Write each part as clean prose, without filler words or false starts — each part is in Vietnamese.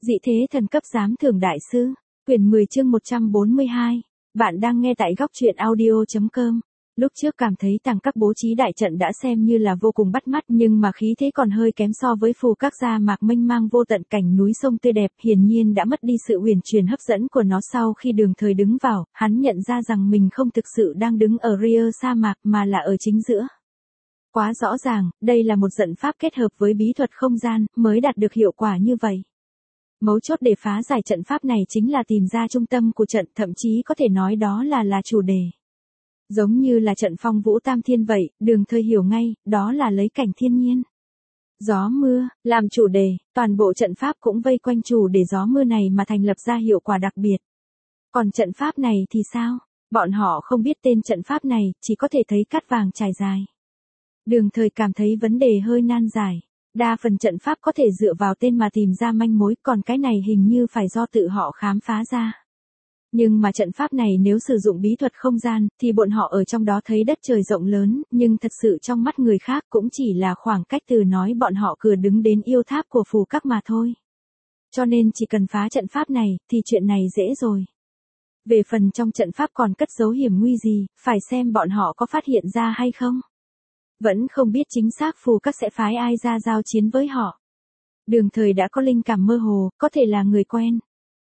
Dị thế thần cấp giám thưởng đại sư, quyển 10 chương 142. Bạn đang nghe tại góc truyện audio.com. Lúc trước cảm thấy tàng các bố trí đại trận đã xem như là vô cùng bắt mắt, nhưng mà khí thế còn hơi kém so với phù các gia mạc mênh mang vô tận cảnh núi sông tươi đẹp, hiển nhiên đã mất đi sự huyền truyền hấp dẫn của nó. Sau khi Đường Thời đứng vào, hắn nhận ra rằng mình không thực sự đang đứng ở rìa sa mạc mà là ở chính giữa. Quá rõ ràng, đây là một trận pháp kết hợp với bí thuật không gian mới đạt được hiệu quả như vậy. Mấu chốt để phá giải trận pháp này chính là tìm ra trung tâm của trận, thậm chí có thể nói đó là chủ đề. Giống như là trận phong vũ tam thiên vậy, Đường Thời hiểu ngay, đó là lấy cảnh thiên nhiên. Gió mưa, làm chủ đề, toàn bộ trận pháp cũng vây quanh chủ đề gió mưa này mà thành lập ra hiệu quả đặc biệt. Còn trận pháp này thì sao? Bọn họ không biết tên trận pháp này, chỉ có thể thấy cát vàng trải dài. Đường Thời cảm thấy vấn đề hơi nan giải. Đa phần trận pháp có thể dựa vào tên mà tìm ra manh mối, còn cái này hình như phải do tự họ khám phá ra. Nhưng mà trận pháp này nếu sử dụng bí thuật không gian, thì bọn họ ở trong đó thấy đất trời rộng lớn, nhưng thật sự trong mắt người khác cũng chỉ là khoảng cách từ nói bọn họ cửa đứng đến yêu tháp của phù các mà thôi. Cho nên chỉ cần phá trận pháp này, thì chuyện này dễ rồi. Về phần trong trận pháp còn cất giấu hiểm nguy gì, phải xem bọn họ có phát hiện ra hay không. Vẫn không biết chính xác phù các sẽ phái ai ra giao chiến với họ. Đường Thời đã có linh cảm mơ hồ, có thể là người quen.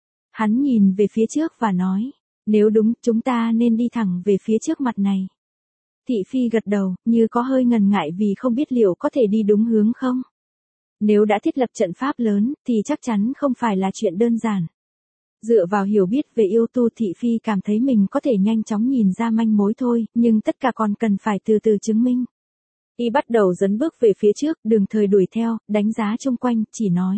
Hắn nhìn về phía trước và nói, nếu đúng, chúng ta nên đi thẳng về phía trước mặt này. Thị Phi gật đầu, như có hơi ngần ngại vì không biết liệu có thể đi đúng hướng không. Nếu đã thiết lập trận pháp lớn, thì chắc chắn không phải là chuyện đơn giản. Dựa vào hiểu biết về yêu tu, Thị Phi cảm thấy mình có thể nhanh chóng nhìn ra manh mối thôi, nhưng tất cả còn cần phải từ từ chứng minh. Y bắt đầu dấn bước về phía trước, Đường Thời đuổi theo, đánh giá xung quanh, chỉ nói.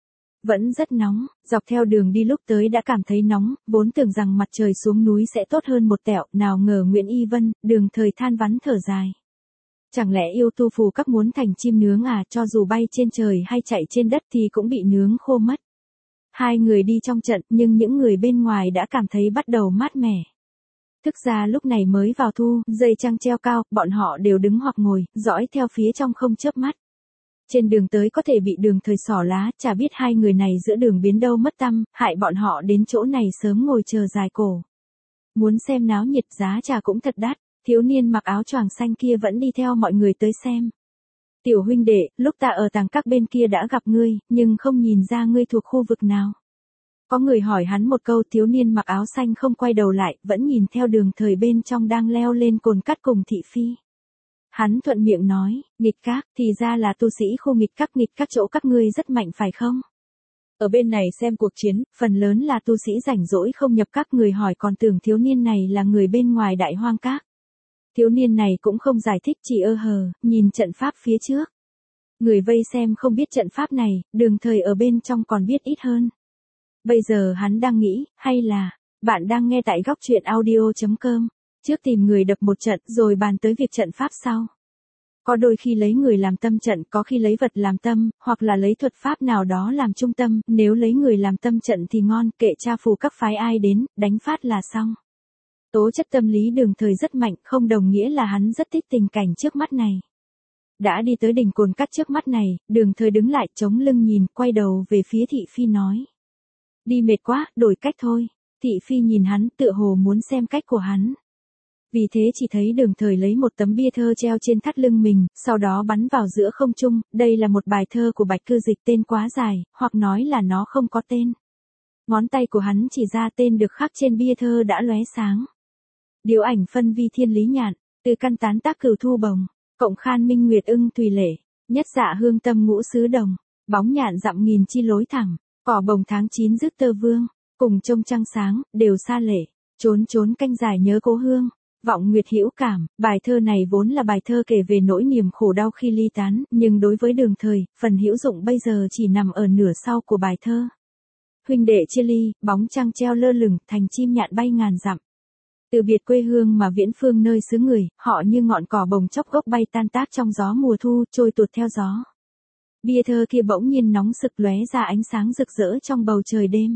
Vẫn rất nóng, dọc theo đường đi lúc tới đã cảm thấy nóng, vốn tưởng rằng mặt trời xuống núi sẽ tốt hơn một tẹo, nào ngờ Nguyễn Y Vân, Đường Thời than vãn thở dài. Chẳng lẽ yêu tu phù các muốn thành chim nướng à, cho dù bay trên trời hay chạy trên đất thì cũng bị nướng khô mất. Hai người đi trong trận, nhưng những người bên ngoài đã cảm thấy bắt đầu mát mẻ. Thực ra lúc này mới vào thu, dây trăng treo cao, bọn họ đều đứng hoặc ngồi, dõi theo phía trong không chớp mắt. Trên đường tới có thể bị Đường Thời xỏ lá, chả biết hai người này giữa đường biến đâu mất tăm, hại bọn họ đến chỗ này sớm ngồi chờ dài cổ. Muốn xem náo nhiệt, giá trà cũng thật đắt, thiếu niên mặc áo choàng xanh kia vẫn đi theo mọi người tới xem. Tiểu huynh đệ, lúc ta ở tàng các bên kia đã gặp ngươi, nhưng không nhìn ra ngươi thuộc khu vực nào. Có người hỏi hắn một câu, thiếu niên mặc áo xanh không quay đầu lại, vẫn nhìn theo Đường Thời bên trong đang leo lên cồn cát cùng Thị Phi. Hắn thuận miệng nói, nghịch các, thì ra là tu sĩ khu nghịch các chỗ các ngươi rất mạnh phải không? Ở bên này xem cuộc chiến, phần lớn là tu sĩ rảnh rỗi không nhập các, người hỏi còn tưởng thiếu niên này là người bên ngoài đại hoang các. Thiếu niên này cũng không giải thích, chỉ nhìn trận pháp phía trước. Người vây xem không biết trận pháp này, Đường Thời ở bên trong còn biết ít hơn. Bây giờ hắn đang nghĩ, hay là, bạn đang nghe tại góc truyện audio.com. Trước tìm người đập một trận rồi bàn tới việc trận pháp sau. Có đôi khi lấy người làm tâm trận, có khi lấy vật làm tâm, hoặc là lấy thuật pháp nào đó làm trung tâm, nếu lấy người làm tâm trận thì ngon, kệ cha phù các phái ai đến, đánh phát là xong. Tố chất tâm lý Đường Thời rất mạnh, không đồng nghĩa là hắn rất thích tình cảnh trước mắt này. Đã đi tới đỉnh cồn cát trước mắt này, Đường Thời đứng lại chống lưng nhìn, quay đầu về phía Thị Phi nói. Đi mệt quá, đổi cách thôi. Thị Phi nhìn hắn, tựa hồ muốn xem cách của hắn. Vì thế chỉ thấy Đường Thời lấy một tấm bia thơ treo trên thắt lưng mình, sau đó bắn vào giữa không trung, đây là một bài thơ của Bạch Cư Dịch, tên quá dài, hoặc nói là nó không có tên. Ngón tay của hắn chỉ ra tên được khắc trên bia thơ đã lóe sáng. Điếu ảnh phân vi thiên lý nhạn, từ căn tán tác cửu thu bồng, cộng khan minh nguyệt ưng tùy lệ, nhất dạ hương tâm ngũ xứ đồng, bóng nhạn dặm nghìn chi lối thẳng, cỏ bồng tháng 9 rước tơ vương, cùng trông trăng sáng, đều xa lệ, trốn trốn canh dài nhớ cố hương. Vọng nguyệt hữu cảm, bài thơ này vốn là bài thơ kể về nỗi niềm khổ đau khi ly tán, nhưng đối với Đường Thời, phần hữu dụng bây giờ chỉ nằm ở nửa sau của bài thơ. Huynh đệ chia ly, bóng trăng treo lơ lửng, thành chim nhạn bay ngàn dặm. Từ biệt quê hương mà viễn phương nơi xứ người, họ như ngọn cỏ bồng chốc gốc bay tan tác trong gió mùa thu, trôi tuột theo gió. Bia thơ kia bỗng nhiên nóng sực lóe ra ánh sáng rực rỡ trong bầu trời đêm.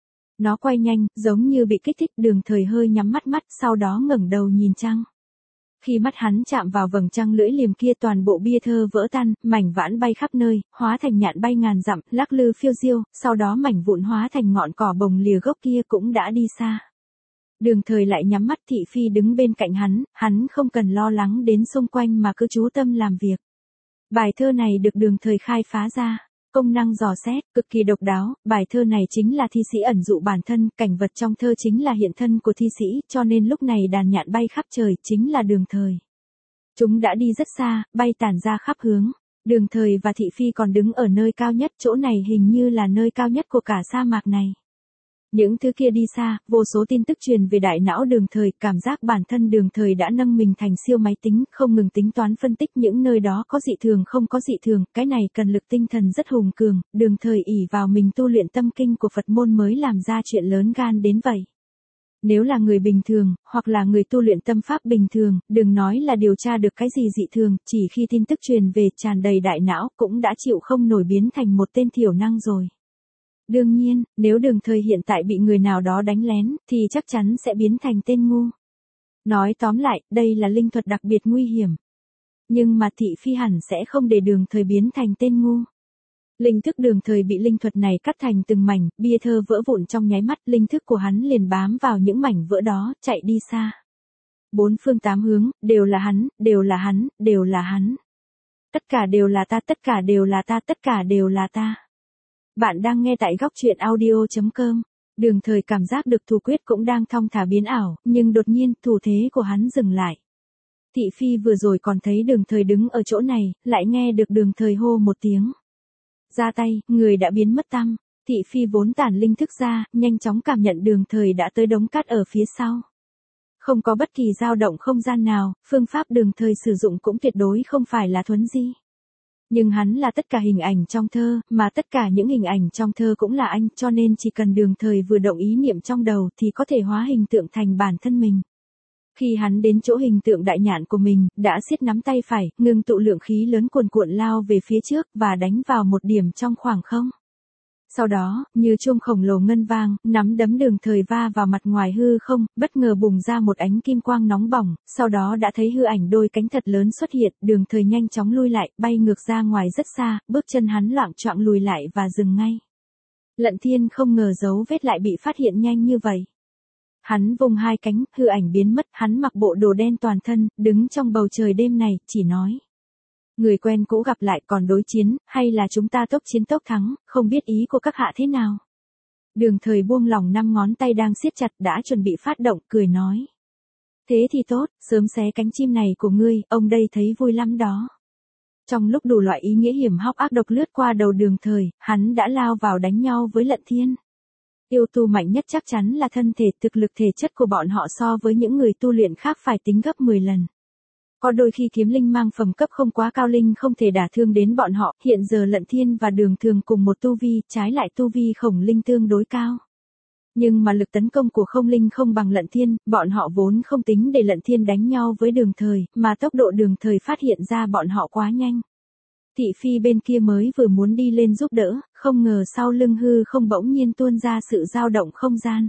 Nó quay nhanh, giống như bị kích thích, Đường Thời hơi nhắm mắt, sau đó ngẩng đầu nhìn trăng. Khi mắt hắn chạm vào vầng trăng lưỡi liềm kia, toàn bộ bia thơ vỡ tan, mảnh vãn bay khắp nơi, hóa thành nhạn bay ngàn dặm, lắc lư phiêu diêu, sau đó mảnh vụn hóa thành ngọn cỏ bồng lìa gốc kia cũng đã đi xa. Đường Thời lại nhắm mắt, thị phi đứng bên cạnh hắn không cần lo lắng đến xung quanh mà cứ chú tâm làm việc. Bài thơ này được Đường Thời khai phá ra. Công năng dò xét, cực kỳ độc đáo, bài thơ này chính là thi sĩ ẩn dụ bản thân, cảnh vật trong thơ chính là hiện thân của thi sĩ, cho nên lúc này đàn nhạn bay khắp trời, chính là Đường Thời. Chúng đã đi rất xa, bay tản ra khắp hướng. Đường Thời và thị phi còn đứng ở nơi cao nhất, chỗ này hình như là nơi cao nhất của cả sa mạc này. Những thứ kia đi xa, vô số tin tức truyền về đại não Đường Thời, cảm giác bản thân Đường Thời đã nâng mình thành siêu máy tính, không ngừng tính toán phân tích những nơi đó có dị thường không có dị thường, cái này cần lực tinh thần rất hùng cường, Đường Thời ỷ vào mình tu luyện tâm kinh của Phật môn mới làm ra chuyện lớn gan đến vậy. Nếu là người bình thường, hoặc là người tu luyện tâm pháp bình thường, đừng nói là điều tra được cái gì dị thường, chỉ khi tin tức truyền về tràn đầy đại não cũng đã chịu không nổi biến thành một tên thiểu năng rồi. Đương nhiên, nếu Đường Thời hiện tại bị người nào đó đánh lén, thì chắc chắn sẽ biến thành tên ngu. Nói tóm lại, đây là linh thuật đặc biệt nguy hiểm. Nhưng mà thị phi hẳn sẽ không để Đường Thời biến thành tên ngu. Linh thức Đường Thời bị linh thuật này cắt thành từng mảnh, bia thơ vỡ vụn trong nháy mắt, linh thức của hắn liền bám vào những mảnh vỡ đó, chạy đi xa. Bốn phương tám hướng, đều là hắn, đều là hắn, đều là hắn. Tất cả đều là ta, tất cả đều là ta, tất cả đều là ta. Bạn đang nghe tại góc truyện audio.com. Đường Thời cảm giác được thủ quyết cũng đang thong thả biến ảo, nhưng đột nhiên, thủ thế của hắn dừng lại. Thị phi vừa rồi còn thấy Đường Thời đứng ở chỗ này, lại nghe được Đường Thời hô một tiếng. Ra tay, người đã biến mất tăm. Thị phi vốn tản linh thức ra, nhanh chóng cảm nhận Đường Thời đã tới đống cát ở phía sau. Không có bất kỳ dao động không gian nào, phương pháp Đường Thời sử dụng cũng tuyệt đối không phải là thuần di. Nhưng hắn là tất cả hình ảnh trong thơ, mà tất cả những hình ảnh trong thơ cũng là anh, cho nên chỉ cần Đường Thời vừa động ý niệm trong đầu thì có thể hóa hình tượng thành bản thân mình. Khi hắn đến chỗ hình tượng đại nhạn của mình, đã siết nắm tay phải, ngưng tụ lượng khí lớn cuồn cuộn lao về phía trước và đánh vào một điểm trong khoảng không. Sau đó, như chuông khổng lồ ngân vang, nắm đấm Đường Thời va vào mặt ngoài hư không, bất ngờ bùng ra một ánh kim quang nóng bỏng, sau đó đã thấy hư ảnh đôi cánh thật lớn xuất hiện, Đường Thời nhanh chóng lui lại, bay ngược ra ngoài rất xa, bước chân hắn loạng choạng lùi lại và dừng ngay. Lận Thiên không ngờ dấu vết lại bị phát hiện nhanh như vậy. Hắn vùng hai cánh, hư ảnh biến mất, hắn mặc bộ đồ đen toàn thân, đứng trong bầu trời đêm này, chỉ nói. Người quen cũ gặp lại, còn đối chiến, hay là chúng ta tốc chiến tốc thắng, không biết ý của các hạ thế nào. Đường Thời buông lỏng 5 ngón tay đang siết chặt, đã chuẩn bị phát động, cười nói. Thế thì tốt, sớm xé cánh chim này của ngươi, ông đây thấy vui lắm đó. Trong lúc đủ loại ý nghĩa hiểm hóc ác độc lướt qua đầu Đường Thời, hắn đã lao vào đánh nhau với Lận Thiên. Yêu tu mạnh nhất chắc chắn là thân thể, thực lực thể chất của bọn họ so với những người tu luyện khác phải tính gấp 10 lần. Có đôi khi kiếm linh mang phẩm cấp không quá cao linh không thể đả thương đến bọn họ, hiện giờ Lận Thiên và Đường Thường cùng một tu vi, trái lại tu vi Khổng Linh tương đối cao. Nhưng mà lực tấn công của Không Linh không bằng Lận Thiên, bọn họ vốn không tính để Lận Thiên đánh nhau với Đường Thời, mà tốc độ Đường Thời phát hiện ra bọn họ quá nhanh. Thị phi bên kia mới vừa muốn đi lên giúp đỡ, không ngờ sau lưng hư không bỗng nhiên tuôn ra sự dao động không gian.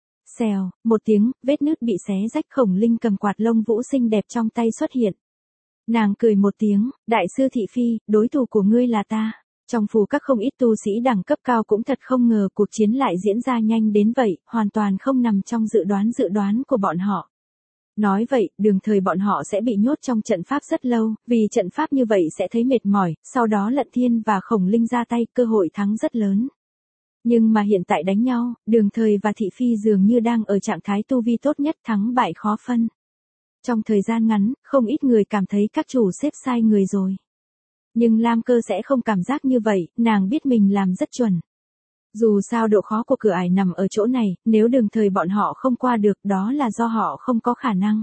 Xèo, một tiếng, vết nứt bị xé rách, Khổng Linh cầm quạt lông vũ xinh đẹp trong tay xuất hiện. Nàng cười một tiếng, đại sư thị phi, đối thủ của ngươi là ta. Trong phù các không ít tu sĩ đẳng cấp cao cũng thật không ngờ cuộc chiến lại diễn ra nhanh đến vậy, hoàn toàn không nằm trong dự đoán của bọn họ. Nói vậy, Đường Thời bọn họ sẽ bị nhốt trong trận pháp rất lâu, vì trận pháp như vậy sẽ thấy mệt mỏi, sau đó Lận Thiên và Khổng Linh ra tay, cơ hội thắng rất lớn. Nhưng mà hiện tại đánh nhau, Đường Thời và thị phi dường như đang ở trạng thái tu vi tốt nhất, thắng bại khó phân. Trong thời gian ngắn, không ít người cảm thấy các chủ xếp sai người rồi. Nhưng Lam Cơ sẽ không cảm giác như vậy, nàng biết mình làm rất chuẩn. Dù sao độ khó của cửa ải nằm ở chỗ này, nếu Đường Thời bọn họ không qua được, đó là do họ không có khả năng.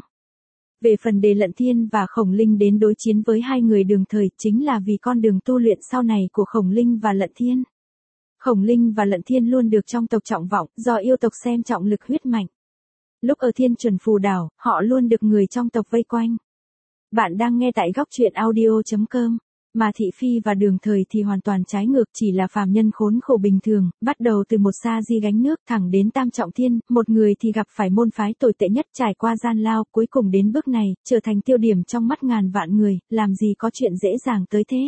Về phần đề Lận Thiên và Khổng Linh đến đối chiến với hai người Đường Thời, chính là vì con đường tu luyện sau này của Khổng Linh và Lận Thiên. Khổng Linh và Lận Thiên luôn được trong tộc trọng vọng, do yêu tộc xem trọng lực huyết mạnh. Lúc ở Thiên Chuẩn Phù Đảo, họ luôn được người trong tộc vây quanh. Bạn đang nghe tại góc truyện audio.com. Mà thị phi và Đường Thời thì hoàn toàn trái ngược, chỉ là phàm nhân khốn khổ bình thường, bắt đầu từ một sa di gánh nước thẳng đến tam trọng thiên, một người thì gặp phải môn phái tồi tệ nhất, trải qua gian lao, cuối cùng đến bước này, trở thành tiêu điểm trong mắt ngàn vạn người, làm gì có chuyện dễ dàng tới thế.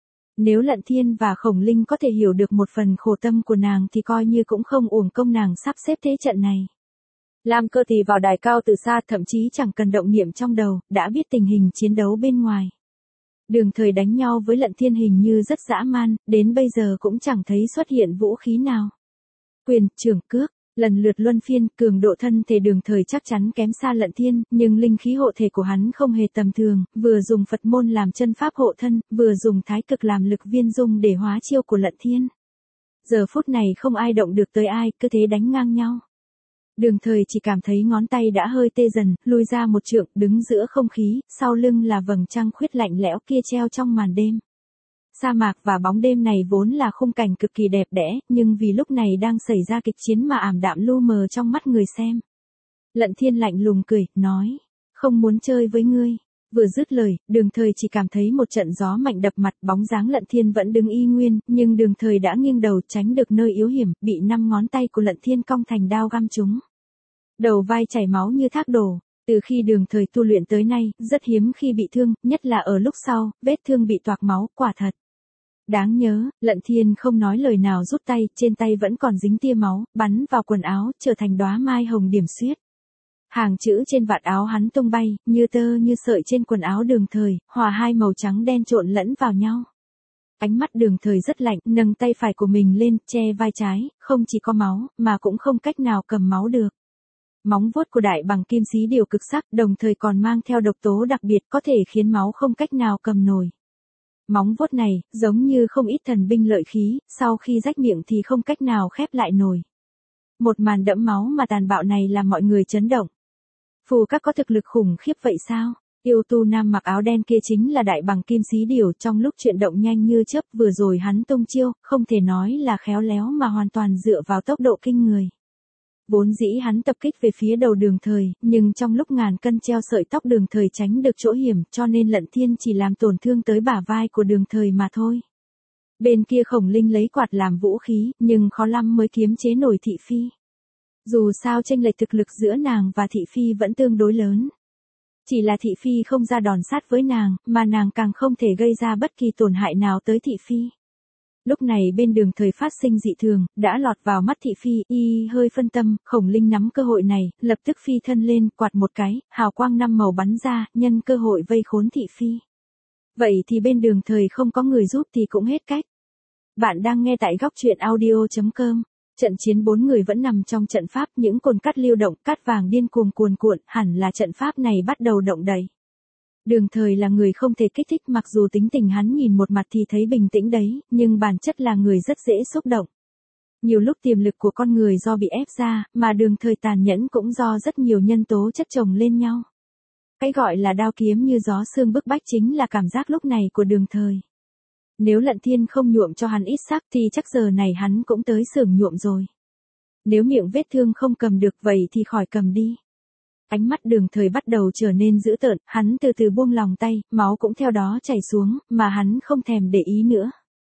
Nếu Lận Thiên và Khổng Linh có thể hiểu được một phần khổ tâm của nàng thì coi như cũng không uổng công nàng sắp xếp thế trận này. Lam Cơ thì vào đài cao từ xa, thậm chí chẳng cần động niệm trong đầu, đã biết tình hình chiến đấu bên ngoài. Đường Thời đánh nhau với Lận Thiên hình như rất dã man, đến bây giờ cũng chẳng thấy xuất hiện vũ khí nào. Quyền, trưởng, cước, lần lượt luân phiên, cường độ thân thể Đường Thời chắc chắn kém xa Lận Thiên, nhưng linh khí hộ thể của hắn không hề tầm thường, vừa dùng Phật môn làm chân pháp hộ thân, vừa dùng thái cực làm lực viên dung để hóa chiêu của Lận Thiên. Giờ phút này không ai động được tới ai, cứ thế đánh ngang nhau. Đường Thời chỉ cảm thấy ngón tay đã hơi tê dần, lùi ra một trượng, đứng giữa không khí, sau lưng là vầng trăng khuyết lạnh lẽo kia treo trong màn đêm. Sa mạc và bóng đêm này vốn là khung cảnh cực kỳ đẹp đẽ, nhưng vì lúc này đang xảy ra kịch chiến mà ảm đạm lu mờ trong mắt người xem. Lận Thiên lạnh lùng cười, nói, không muốn chơi với ngươi. Vừa dứt lời, Đường Thời chỉ cảm thấy một trận gió mạnh đập mặt, bóng dáng Lận Thiên vẫn đứng y nguyên, nhưng Đường Thời đã nghiêng đầu tránh được nơi yếu hiểm, bị 5 ngón tay của Lận Thiên cong thành đao găm trúng. Đầu vai chảy máu như thác đổ. Từ khi Đường Thời tu luyện tới nay, rất hiếm khi bị thương, nhất là ở lúc sau, vết thương bị toạc máu, quả thật. Đáng nhớ, Lận Thiên không nói lời nào rút tay, trên tay vẫn còn dính tia máu, bắn vào quần áo, trở thành đóa mai hồng điểm xuyết. Hàng chữ trên vạt áo hắn tung bay, như tơ như sợi trên quần áo Đường Thời, hòa hai màu trắng đen trộn lẫn vào nhau. Ánh mắt Đường Thời rất lạnh, nâng tay phải của mình lên, che vai trái, không chỉ có máu, mà cũng không cách nào cầm máu được. Móng vuốt của đại bằng kim xí điều cực sắc, đồng thời còn mang theo độc tố đặc biệt có thể khiến máu không cách nào cầm nổi. Móng vuốt này, giống như không ít thần binh lợi khí, sau khi rách miệng thì không cách nào khép lại nổi. Một màn đẫm máu mà tàn bạo này làm mọi người chấn động. Phù các có thực lực khủng khiếp vậy sao? Yêu tu nam mặc áo đen kia chính là đại bằng kim xí điều, trong lúc chuyển động nhanh như chớp, vừa rồi hắn tung chiêu, không thể nói là khéo léo mà hoàn toàn dựa vào tốc độ kinh người. Vốn dĩ hắn tập kích về phía đầu Đường Thời, nhưng trong lúc ngàn cân treo sợi tóc Đường Thời tránh được chỗ hiểm, cho nên Lận Thiên chỉ làm tổn thương tới bả vai của Đường Thời mà thôi. Bên kia Khổng Linh lấy quạt làm vũ khí, nhưng khó lắm mới kiềm chế nổi thị phi. Dù sao chênh lệch thực lực giữa nàng và thị phi vẫn tương đối lớn. Chỉ là thị phi không ra đòn sát với nàng, mà nàng càng không thể gây ra bất kỳ tổn hại nào tới thị phi. Lúc này bên Đường Thời phát sinh dị thường, đã lọt vào mắt thị phi, y hơi phân tâm, Khổng Linh nắm cơ hội này, lập tức phi thân lên, quạt một cái, hào quang 5 màu bắn ra, nhân cơ hội vây khốn thị phi. Vậy thì bên Đường Thời không có người giúp thì cũng hết cách. Bạn đang nghe tại góc truyện audio.com. Trận chiến 4 người vẫn nằm trong trận pháp, những cồn cát lưu động, cát vàng điên cuồng cuồn cuộn, hẳn là trận pháp này bắt đầu động đậy. Đường Thời là người không thể kích thích, mặc dù tính tình hắn nhìn một mặt thì thấy bình tĩnh đấy, nhưng bản chất là người rất dễ xúc động. Nhiều lúc tiềm lực của con người do bị ép ra, mà Đường Thời tàn nhẫn cũng do rất nhiều nhân tố chất chồng lên nhau. Cái gọi là đao kiếm như gió sương bức bách chính là cảm giác lúc này của Đường Thời. Nếu Lận Thiên không nhuộm cho hắn ít sắc thì chắc giờ này hắn cũng tới xưởng nhuộm rồi. Nếu miệng vết thương không cầm được vậy thì khỏi cầm đi. Ánh mắt Đường Thời bắt đầu trở nên dữ tợn, hắn từ từ buông lòng tay, máu cũng theo đó chảy xuống, mà hắn không thèm để ý nữa.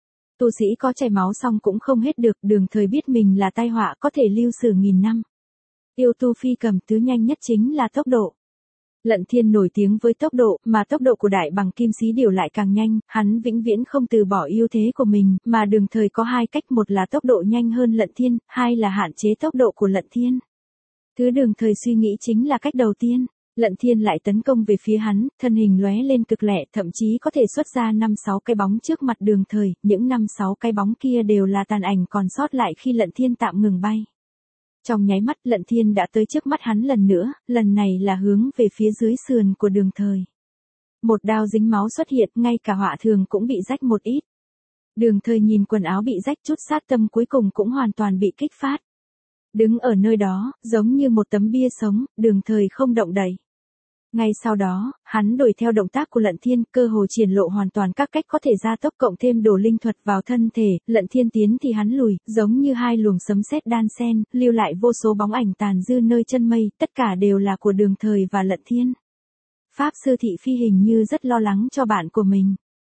Tu sĩ có chảy máu xong cũng không hết được, Đường Thời biết mình là tai họa có thể lưu sử nghìn năm. Yêu tu phi cầm thứ nhanh nhất chính là tốc độ. Lận Thiên nổi tiếng với tốc độ, mà tốc độ của đại bằng kim xí điều lại càng nhanh, hắn vĩnh viễn không từ bỏ ưu thế của mình, mà Đường Thời có hai cách, một là tốc độ nhanh hơn Lận Thiên, hai là hạn chế tốc độ của Lận Thiên. Thứ Đường Thời suy nghĩ chính là cách đầu tiên. Lận Thiên lại tấn công về phía hắn, thân hình lóe lên cực lẹ, thậm chí có thể xuất ra 5-6 cái bóng trước mặt Đường Thời, những 5-6 cái bóng kia đều là tàn ảnh còn sót lại khi Lận Thiên tạm ngừng bay. Trong nháy mắt Lận Thiên đã tới trước mắt hắn lần nữa, lần này là hướng về phía dưới sườn của Đường Thời. Một đao dính máu xuất hiện, ngay cả họa thường cũng bị rách một ít. Đường Thời nhìn quần áo bị rách, chút sát tâm cuối cùng cũng hoàn toàn bị kích phát. Đứng ở nơi đó, giống như một tấm bia sống, Đường Thời không động đậy. Ngay sau đó, hắn đuổi theo động tác của Lận Thiên, cơ hồ triển lộ hoàn toàn các cách có thể gia tốc cộng thêm đổ linh thuật vào thân thể, Lận Thiên tiến thì hắn lùi, giống như hai luồng sấm sét đan xen, lưu lại vô số bóng ảnh tàn dư nơi chân mây, tất cả đều là của Đường Thời và Lận Thiên. Pháp sư thị phi hình như rất lo lắng cho bạn của mình.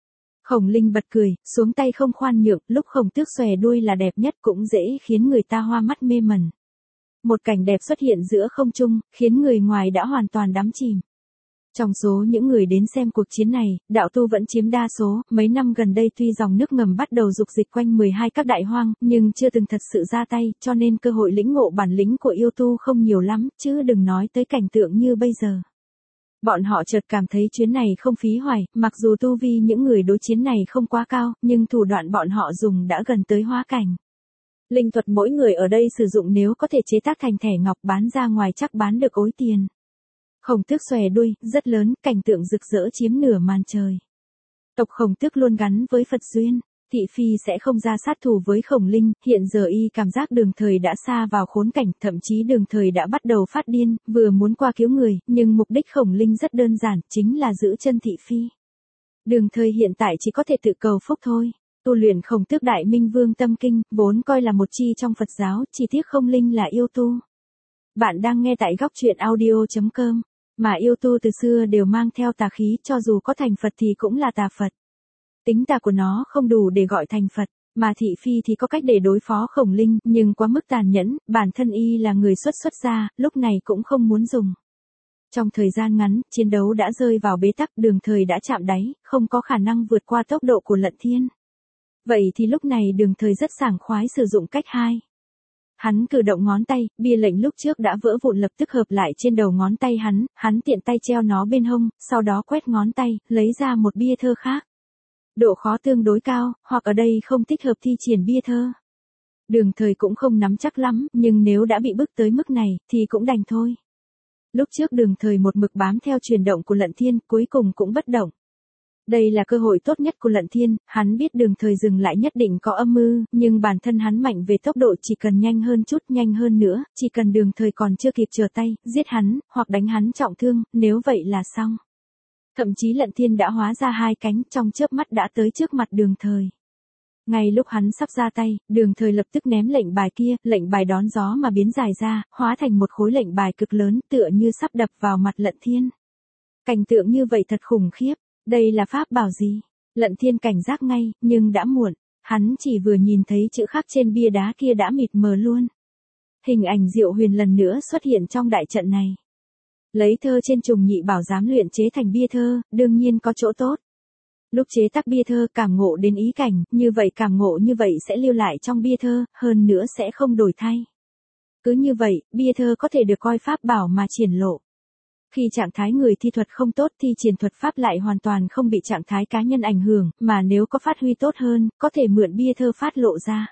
Khổng Linh bật cười, xuống tay không khoan nhượng, lúc Khổng Tước xòe đuôi là đẹp nhất cũng dễ khiến người ta hoa mắt mê mẩn. Một cảnh đẹp xuất hiện giữa không trung, khiến người ngoài đã hoàn toàn đắm chìm. Trong số những người đến xem cuộc chiến này, đạo tu vẫn chiếm đa số, mấy năm gần đây tuy dòng nước ngầm bắt đầu dục dịch quanh 12 các đại hoang, nhưng chưa từng thật sự ra tay, cho nên cơ hội lĩnh ngộ bản lĩnh của yêu tu không nhiều lắm, chứ đừng nói tới cảnh tượng như bây giờ. Bọn họ chợt cảm thấy chuyến này không phí hoài, mặc dù tu vi những người đối chiến này không quá cao, nhưng thủ đoạn bọn họ dùng đã gần tới hóa cảnh. Linh thuật mỗi người ở đây sử dụng nếu có thể chế tác thành thẻ ngọc bán ra ngoài chắc bán được ối tiền. Khổng Tước xòe đuôi, rất lớn, cảnh tượng rực rỡ chiếm nửa màn trời. Tộc Khổng Tước luôn gắn với Phật duyên, thị phi sẽ không ra sát thủ với Khổng Linh, hiện giờ y cảm giác Đường Thời đã xa vào khốn cảnh, thậm chí Đường Thời đã bắt đầu phát điên, vừa muốn qua cứu người, nhưng mục đích Khổng Linh rất đơn giản, chính là giữ chân thị phi. Đường Thời hiện tại chỉ có thể tự cầu phúc thôi. Tu luyện Khổng Tước Đại Minh Vương Tâm Kinh, vốn coi là một chi trong Phật giáo, chỉ tiếc Khổng Linh là yêu tu. Bạn đang nghe tại góc truyện audio.com. Mà yêu tu từ xưa đều mang theo tà khí, cho dù có thành Phật thì cũng là tà Phật. Tính tà của nó không đủ để gọi thành Phật, mà thị phi thì có cách để đối phó Khổng Linh, nhưng quá mức tàn nhẫn, bản thân y là người xuất gia, lúc này cũng không muốn dùng. Trong thời gian ngắn, chiến đấu đã rơi vào bế tắc, Đường Thời đã chạm đáy, không có khả năng vượt qua tốc độ của Lận Thiên. Vậy thì lúc này Đường Thời rất sảng khoái sử dụng cách 2. Hắn cử động ngón tay, bia lệnh lúc trước đã vỡ vụn lập tức hợp lại trên đầu ngón tay hắn tiện tay treo nó bên hông, sau đó quét ngón tay, lấy ra một bia thơ khác. Độ khó tương đối cao, hoặc ở đây không thích hợp thi triển bia thơ. Đường Thời cũng không nắm chắc lắm, nhưng nếu đã bị bức tới mức này, thì cũng đành thôi. Lúc trước Đường Thời một mực bám theo chuyển động của Lận Thiên, cuối cùng cũng bất động. Đây là cơ hội tốt nhất của Lận Thiên, hắn biết Đường Thời dừng lại nhất định có âm mưu, nhưng bản thân hắn mạnh về tốc độ, chỉ cần nhanh hơn chút, nhanh hơn nữa, chỉ cần Đường Thời còn chưa kịp trở tay, giết hắn, hoặc đánh hắn trọng thương, nếu vậy là xong. Thậm chí Lận Thiên đã hóa ra 2 cánh, trong chớp mắt đã tới trước mặt Đường Thời. Ngay lúc hắn sắp ra tay, Đường Thời lập tức ném lệnh bài kia, lệnh bài đón gió mà biến dài ra, hóa thành một khối lệnh bài cực lớn, tựa như sắp đập vào mặt Lận Thiên. Cảnh tượng như vậy thật khủng khiếp. Đây là pháp bảo gì? Lận Thiên cảnh giác ngay, nhưng đã muộn. Hắn chỉ vừa nhìn thấy chữ khắc trên bia đá kia đã mịt mờ luôn. Hình ảnh Diệu Huyền lần nữa xuất hiện trong đại trận này. Lấy thơ trên Trùng Nhị Bảo Giám luyện chế thành bia thơ, đương nhiên có chỗ tốt. Lúc chế tác bia thơ cảm ngộ đến ý cảnh, như vậy cảm ngộ như vậy sẽ lưu lại trong bia thơ, hơn nữa sẽ không đổi thay. Cứ như vậy, bia thơ có thể được coi pháp bảo mà triển lộ. Khi trạng thái người thi thuật không tốt thì triển thuật pháp lại hoàn toàn không bị trạng thái cá nhân ảnh hưởng, mà nếu có phát huy tốt hơn, có thể mượn bia thơ phát lộ ra.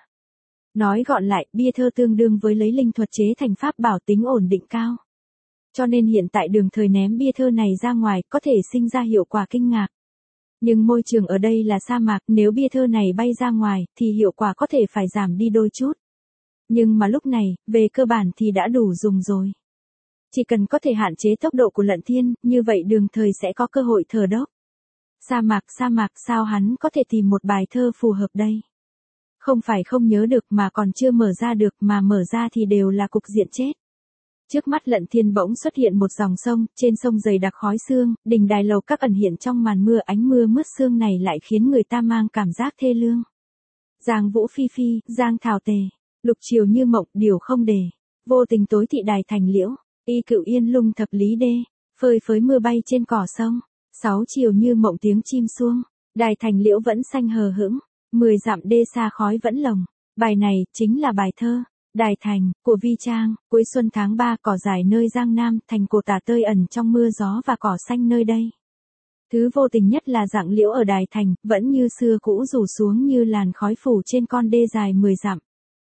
Nói gọn lại, bia thơ tương đương với lấy linh thuật chế thành pháp bảo tính ổn định cao. Cho nên hiện tại Đường Thời ném bia thơ này ra ngoài có thể sinh ra hiệu quả kinh ngạc. Nhưng môi trường ở đây là sa mạc, nếu bia thơ này bay ra ngoài thì hiệu quả có thể phải giảm đi đôi chút. Nhưng mà lúc này, về cơ bản thì đã đủ dùng rồi. Chỉ cần có thể hạn chế tốc độ của Lận Thiên, như vậy Đường Thời sẽ có cơ hội thở dốc. Sa mạc sao hắn có thể tìm một bài thơ phù hợp đây? Không phải không nhớ được mà còn chưa mở ra được, mà mở ra thì đều là cục diện chết. Trước mắt Lận Thiên bỗng xuất hiện một dòng sông, trên sông dày đặc khói sương, đình đài lầu các ẩn hiện trong màn mưa, ánh mưa mướt sương này lại khiến người ta mang cảm giác thê lương. Giang Vũ Phi Phi, Giang Thảo Tề, lục chiều như mộng, điều không đề, vô tình tối thị đài thành liễu. Y Cựu Yên Lung thập lý đê, phơi phới mưa bay trên cỏ sông, 6 chiều như mộng tiếng chim suông, đài thành liễu vẫn xanh hờ hững, 10 dặm đê xa khói vẫn lồng. Bài này chính là bài thơ Đài Thành của Vi Trang. Cuối xuân tháng 3, cỏ dài nơi Giang Nam, thành cổ tả tơi ẩn trong mưa gió và cỏ xanh nơi đây. Thứ vô tình nhất là dạng liễu ở Đài Thành, vẫn như xưa cũ rủ xuống như làn khói phủ trên con đê dài 10 dặm.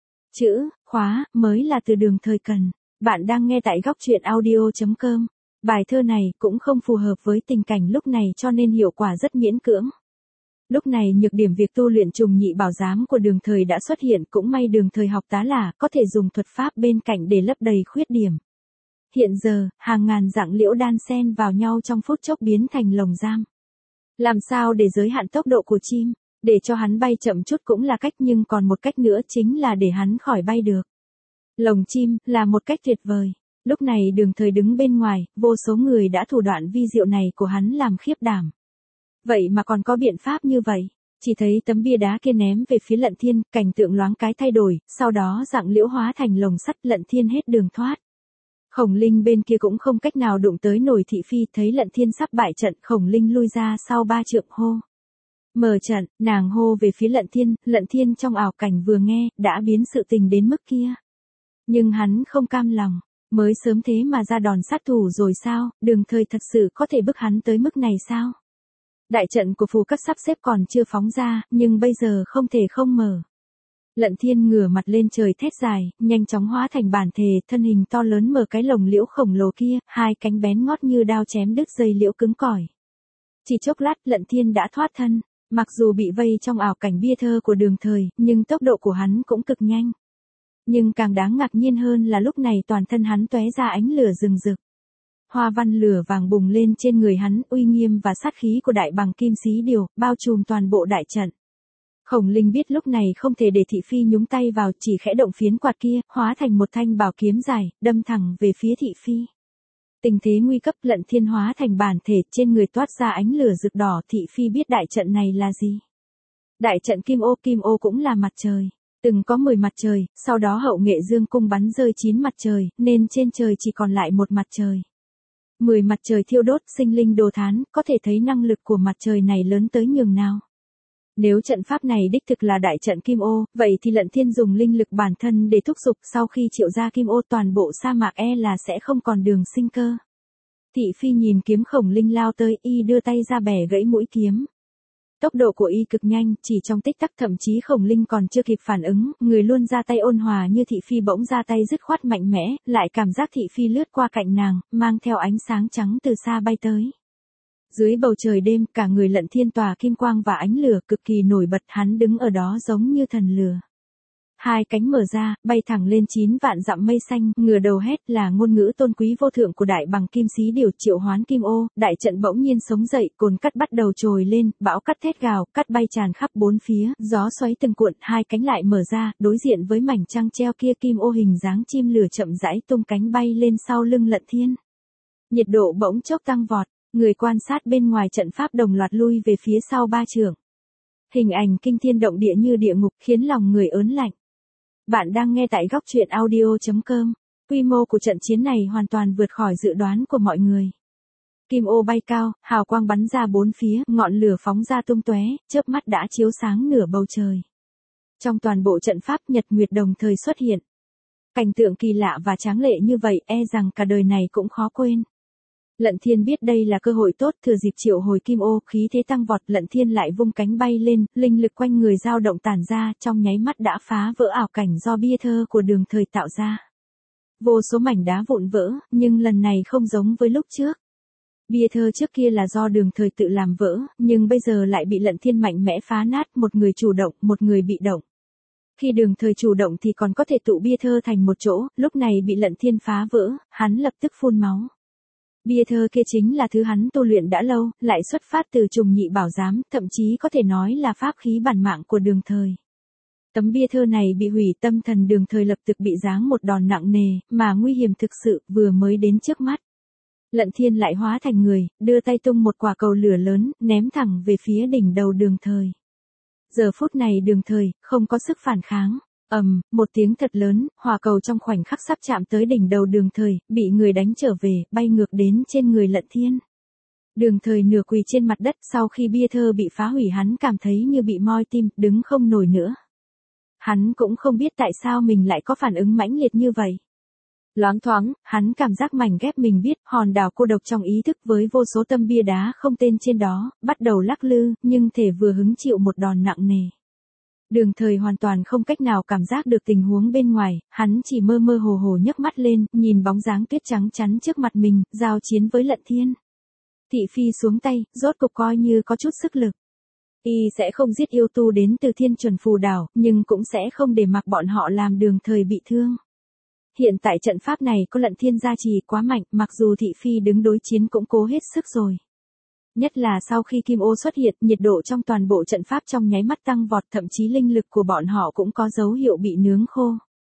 Chữ khóa mới là từ Đường Thời cần. Bạn đang nghe tại góc truyện audio.com. Bài thơ này cũng không phù hợp với tình cảnh lúc này cho nên hiệu quả rất miễn cưỡng. Lúc này nhược điểm việc tu luyện Trùng Nhị Bảo Giám của Đường Thời đã xuất hiện, cũng may Đường Thời học tá là có thể dùng thuật pháp bên cạnh để lấp đầy khuyết điểm. Hiện giờ, hàng ngàn dạng liễu đan xen vào nhau trong phút chốc biến thành lồng giam. Làm sao để giới hạn tốc độ của chim? Để cho hắn bay chậm chút cũng là cách, nhưng còn một cách nữa chính là để hắn khỏi bay được. Lồng chim là một cách tuyệt vời. Lúc này Đường Thời đứng bên ngoài, vô số người đã thủ đoạn vi diệu này của hắn làm khiếp đảm. Vậy mà còn có biện pháp như vậy. Chỉ thấy tấm bia đá kia ném về phía Lận Thiên, cảnh tượng loáng cái thay đổi, sau đó dạng liễu hóa thành lồng sắt, Lận Thiên hết đường thoát. Khổng Linh bên kia cũng không cách nào đụng tới nổi thị phi, thấy Lận Thiên sắp bại trận, Khổng Linh lui ra sau 3 trượng hô. Mở trận, nàng hô về phía Lận Thiên trong ảo cảnh vừa nghe, đã biến sự tình đến mức kia. Nhưng hắn không cam lòng, mới sớm thế mà ra đòn sát thủ rồi sao, Đường Thời thật sự có thể bức hắn tới mức này sao? Đại trận của phù các sắp xếp còn chưa phóng ra, nhưng bây giờ không thể không mở. Lận Thiên ngửa mặt lên trời thét dài, nhanh chóng hóa thành bản thể, thân hình to lớn mở cái lồng liễu khổng lồ kia, hai cánh bén ngót như đao chém đứt dây liễu cứng cỏi. Chỉ chốc lát Lận Thiên đã thoát thân, mặc dù bị vây trong ảo cảnh bia thơ của Đường Thời, nhưng tốc độ của hắn cũng cực nhanh. Nhưng càng đáng ngạc nhiên hơn là lúc này toàn thân hắn tóe ra ánh lửa rừng rực. Hoa văn lửa vàng bùng lên trên người hắn, uy nghiêm và sát khí của đại bằng kim xí điều, bao trùm toàn bộ đại trận. Khổng Linh biết lúc này không thể để thị phi nhúng tay vào, chỉ khẽ động phiến quạt kia, hóa thành một thanh bảo kiếm dài, đâm thẳng về phía thị phi. Tình thế nguy cấp, Lận Thiên hóa thành bản thể, trên người toát ra ánh lửa rực đỏ, thị phi biết đại trận này là gì. Đại trận kim ô cũng là mặt trời. Từng có 10 mặt trời, sau đó Hậu Nghệ Dương cung bắn rơi 9 mặt trời, nên trên trời chỉ còn lại một mặt trời. 10 mặt trời thiêu đốt, sinh linh đồ thán, có thể thấy năng lực của mặt trời này lớn tới nhường nào. Nếu trận pháp này đích thực là đại trận kim ô, vậy thì Lận Thiên dùng linh lực bản thân để thúc giục, sau khi triệu ra kim ô toàn bộ sa mạc là sẽ không còn đường sinh cơ. Thị phi nhìn kiếm Khổng Linh lao tới, y đưa tay ra bẻ gãy mũi kiếm. Tốc độ của y cực nhanh, chỉ trong tích tắc, thậm chí Khổng Linh còn chưa kịp phản ứng, người luôn ra tay ôn hòa như thị phi bỗng ra tay dứt khoát mạnh mẽ, lại cảm giác thị phi lướt qua cạnh nàng, mang theo ánh sáng trắng từ xa bay tới. Dưới bầu trời đêm, cả người Lận Thiên tỏa kim quang và ánh lửa cực kỳ nổi bật, hắn đứng ở đó giống như thần lửa. Hai cánh mở ra, bay thẳng lên 9 vạn dặm mây xanh, ngửa đầu hét là ngôn ngữ tôn quý vô thượng của đại bằng kim xí điều, triệu hoán kim ô, đại trận bỗng nhiên sống dậy, cồn cắt bắt đầu trồi lên, bão cắt thét gào, cắt bay tràn khắp bốn phía, gió xoáy từng cuộn, hai cánh lại mở ra, đối diện với mảnh trăng treo kia, kim ô hình dáng chim lửa chậm rãi tung cánh bay lên sau lưng Lận Thiên. Nhiệt độ bỗng chốc tăng vọt, người quan sát bên ngoài trận pháp đồng loạt lui về phía sau 3 trượng. Hình ảnh kinh thiên động địa như địa ngục, khiến lòng người ớn lạnh. Bạn đang nghe tại góc truyện audio.com. Quy mô của trận chiến này hoàn toàn vượt khỏi dự đoán của mọi người. Kim ô bay cao, hào quang bắn ra bốn phía, ngọn lửa phóng ra tung tóe, chớp mắt đã chiếu sáng nửa bầu trời. Trong toàn bộ trận pháp, nhật nguyệt đồng thời xuất hiện. Cảnh tượng kỳ lạ và tráng lệ như vậy, rằng cả đời này cũng khó quên. Lận Thiên biết đây là cơ hội tốt, thừa dịp triệu hồi kim ô, khí thế tăng vọt, Lận Thiên lại vung cánh bay lên, linh lực quanh người dao động tản ra, trong nháy mắt đã phá vỡ ảo cảnh do bia thơ của Đường Thời tạo ra. Vô số mảnh đá vụn vỡ, nhưng lần này không giống với lúc trước. Bia thơ trước kia là do Đường Thời tự làm vỡ, nhưng bây giờ lại bị Lận Thiên mạnh mẽ phá nát, một người chủ động, một người bị động. Khi Đường Thời chủ động thì còn có thể tụ bia thơ thành một chỗ, lúc này bị Lận Thiên phá vỡ, hắn lập tức phun máu. Bia thơ kia chính là thứ hắn tu luyện đã lâu, lại xuất phát từ trùng nhị bảo giám, thậm chí có thể nói là pháp khí bản mạng của Đường Thời. Tấm bia thơ này bị hủy, tâm thần Đường Thời lập tức bị giáng một đòn nặng nề, mà nguy hiểm thực sự vừa mới đến trước mắt. Lận Thiên lại hóa thành người, đưa tay tung một quả cầu lửa lớn, ném thẳng về phía đỉnh đầu Đường Thời. Giờ phút này Đường Thời không có sức phản kháng. Một tiếng thật lớn, hỏa cầu trong khoảnh khắc sắp chạm tới đỉnh đầu Đường Thời, bị người đánh trở về, bay ngược đến trên người Lận Thiên. Đường Thời nửa quỳ trên mặt đất, sau khi bia thơ bị phá hủy hắn cảm thấy như bị moi tim, đứng không nổi nữa. Hắn cũng không biết tại sao mình lại có phản ứng mãnh liệt như vậy. Loáng thoáng, hắn cảm giác mảnh ghép mình biết, hòn đảo cô độc trong ý thức với vô số tâm bia đá không tên trên đó, bắt đầu lắc lư, nhưng thể vừa hứng chịu một đòn nặng nề. Đường Thời hoàn toàn không cách nào cảm giác được tình huống bên ngoài, hắn chỉ mơ mơ hồ hồ nhấc mắt lên, nhìn bóng dáng tuyết trắng chắn trước mặt mình, giao chiến với Lận Thiên. Thị phi xuống tay, rốt cục coi như có chút sức lực. Y sẽ không giết yêu tu đến từ Thiên Chuẩn Phù Đảo, nhưng cũng sẽ không để mặc bọn họ làm Đường Thời bị thương. Hiện tại trận pháp này có Lận Thiên gia trì quá mạnh, mặc dù thị phi đứng đối chiến cũng cố hết sức rồi. Nhất là sau khi kim ô xuất hiện, nhiệt độ trong toàn bộ trận pháp trong nháy mắt tăng vọt, thậm chí linh lực của bọn họ cũng có dấu hiệu bị nướng khô.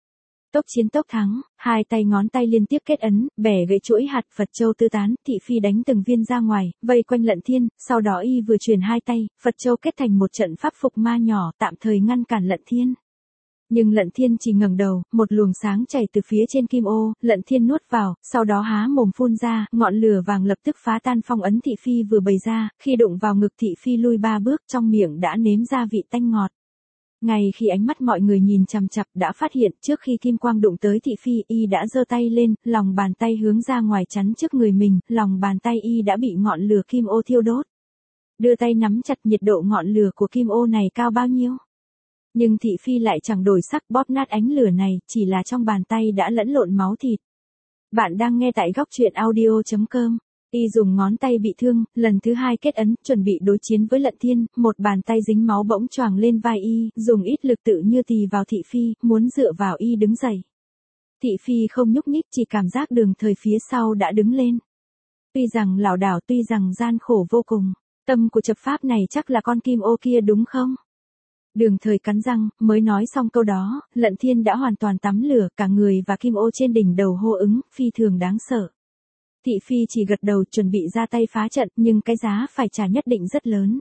Tốc chiến tốc thắng, hai tay ngón tay liên tiếp kết ấn, bẻ gãy chuỗi hạt Phật châu tứ tán, thị phi đánh từng viên ra ngoài, vây quanh Lận Thiên, sau đó y vừa truyền hai tay, Phật châu kết thành một trận pháp phục ma nhỏ, tạm thời ngăn cản Lận Thiên. Nhưng Lận Thiên chỉ ngẩng đầu, một luồng sáng chảy từ phía trên kim ô, Lận Thiên nuốt vào, sau đó há mồm phun ra, ngọn lửa vàng lập tức phá tan phong ấn thị phi vừa bày ra, khi đụng vào ngực thị phi lui 3 bước, trong miệng đã nếm ra vị tanh ngọt. Ngay khi ánh mắt mọi người nhìn chằm chằm đã phát hiện trước khi kim quang đụng tới thị phi y đã giơ tay lên, lòng bàn tay hướng ra ngoài chắn trước người mình, lòng bàn tay y đã bị ngọn lửa kim ô thiêu đốt. Đưa tay nắm chặt nhiệt độ ngọn lửa của kim ô này cao bao nhiêu. Nhưng thị phi lại chẳng đổi sắc bóp nát ánh lửa này, chỉ là trong bàn tay đã lẫn lộn máu thịt. Bạn đang nghe tại góc truyện audio.com. Y dùng ngón tay bị thương, lần thứ hai kết ấn, chuẩn bị đối chiến với Lận Thiên, một bàn tay dính máu bỗng choàng lên vai y, dùng ít lực tự như tì vào thị phi, muốn dựa vào y đứng dậy. Thị phi không nhúc nhích, chỉ cảm giác Đường Thời phía sau đã đứng lên. Tuy rằng lảo đảo, tuy rằng gian khổ vô cùng, tâm của chập pháp này chắc là con kim ô kia đúng không? Đường Thời cắn răng, mới nói xong câu đó, Lận Thiên đã hoàn toàn tắm lửa, cả người và kim ô trên đỉnh đầu hô ứng, phi thường đáng sợ. Thị phi chỉ gật đầu chuẩn bị ra tay phá trận, nhưng cái giá phải trả nhất định rất lớn.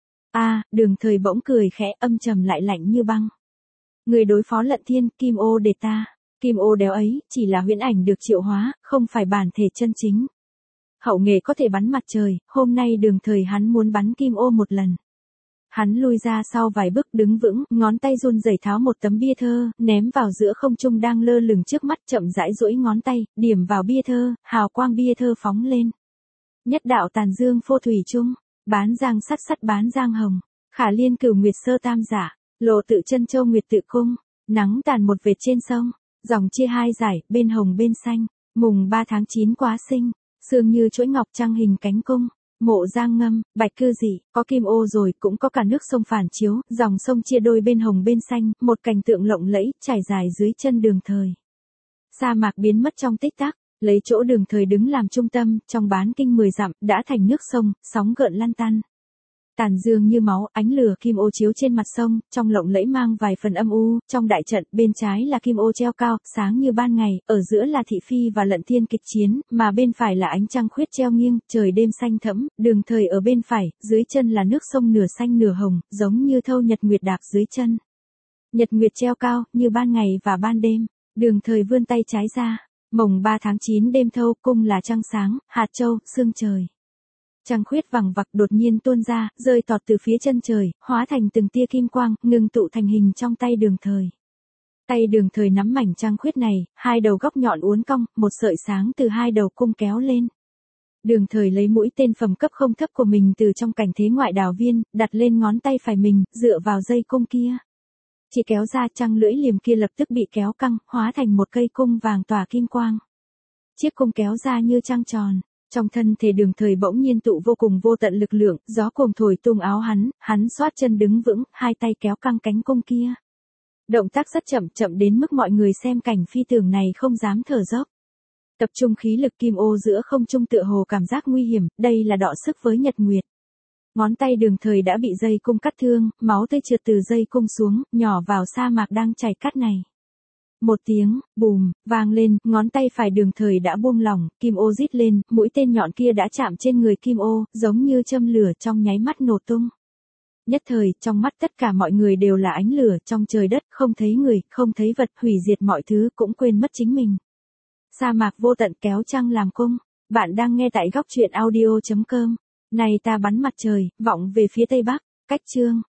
Đường Thời bỗng cười khẽ, âm trầm lại lạnh như băng. Người đối phó Lận Thiên, kim ô để ta. Kim ô đéo ấy, chỉ là huyễn ảnh được triệu hóa, không phải bản thể chân chính. Hậu nghệ có thể bắn mặt trời, hôm nay Đường Thời hắn muốn bắn kim ô một lần. Hắn lui ra sau vài bước đứng vững, ngón tay run rẩy tháo một tấm bia thơ, ném vào giữa không trung đang lơ lửng trước mắt, chậm rãi duỗi ngón tay, điểm vào bia thơ, hào quang bia thơ phóng lên. Nhất đạo tàn dương phô thủy chung, bán giang sắt sắt bán giang hồng, khả liên cửu nguyệt sơ tam giả, lộ tự chân châu nguyệt tự cung, nắng tàn một vệt trên sông, dòng chia hai giải, bên hồng bên xanh, mùng 3 tháng 9 quá sinh, sương như chuỗi ngọc trăng hình cánh cung. Mộ Giang ngâm, bạch cư dị, có kim ô rồi cũng có cả nước sông phản chiếu, dòng sông chia đôi bên hồng bên xanh, một cảnh tượng lộng lẫy, trải dài dưới chân Đường Thời. Sa mạc biến mất trong tích tắc, lấy chỗ Đường Thời đứng làm trung tâm, trong bán kinh 10 dặm, đã thành nước sông, sóng gợn lăn tăn. Tàn dương như máu, ánh lửa kim ô chiếu trên mặt sông, trong lộng lẫy mang vài phần âm u, trong đại trận, bên trái là kim ô treo cao, sáng như ban ngày, ở giữa là thị phi và Lận Thiên kịch chiến, mà bên phải là ánh trăng khuyết treo nghiêng, trời đêm xanh thẫm, Đường Thời ở bên phải, dưới chân là nước sông nửa xanh nửa hồng, giống như thâu nhật nguyệt đạp dưới chân. Nhật nguyệt treo cao, như ban ngày và ban đêm, Đường Thời vươn tay trái ra, mồng 3 tháng 9 đêm thâu, cung là trăng sáng, hạt châu, sương trời. Trăng khuyết vằng vặc đột nhiên tuôn ra, rơi tọt từ phía chân trời, hóa thành từng tia kim quang, ngưng tụ thành hình trong tay Đường Thời. Tay Đường Thời nắm mảnh trăng khuyết này, hai đầu góc nhọn uốn cong, một sợi sáng từ hai đầu cung kéo lên. Đường Thời lấy mũi tên phẩm cấp không thấp của mình từ trong cảnh thế ngoại đào viên, đặt lên ngón tay phải mình, dựa vào dây cung kia. Chỉ kéo ra trăng lưỡi liềm kia lập tức bị kéo căng, hóa thành một cây cung vàng tỏa kim quang. Chiếc cung kéo ra như trăng tròn. Trong thân thể Đường Thời bỗng nhiên tụ vô cùng vô tận lực lượng, gió cuồng thổi tung áo hắn xoát chân đứng vững, hai tay kéo căng cánh cung kia. Động tác rất chậm đến mức mọi người xem cảnh phi tưởng này không dám thở dốc. Tập trung khí lực kim ô giữa không trung tựa hồ cảm giác nguy hiểm, đây là đọ sức với nhật nguyệt. Ngón tay Đường Thời đã bị dây cung cắt thương, máu tươi trượt từ dây cung xuống, nhỏ vào sa mạc đang chảy cát này. Một tiếng, bùm, vang lên, ngón tay phải Đường Thời đã buông lỏng, kim ô rít lên, mũi tên nhọn kia đã chạm trên người kim ô, giống như châm lửa trong nháy mắt nổ tung. Nhất thời, trong mắt tất cả mọi người đều là ánh lửa, trong trời đất, không thấy người, không thấy vật, hủy diệt mọi thứ, cũng quên mất chính mình. Sa mạc vô tận kéo trăng làm cung. Bạn đang nghe tại góc truyện audio.com. Này ta bắn mặt trời, vọng về phía tây bắc, cách chương.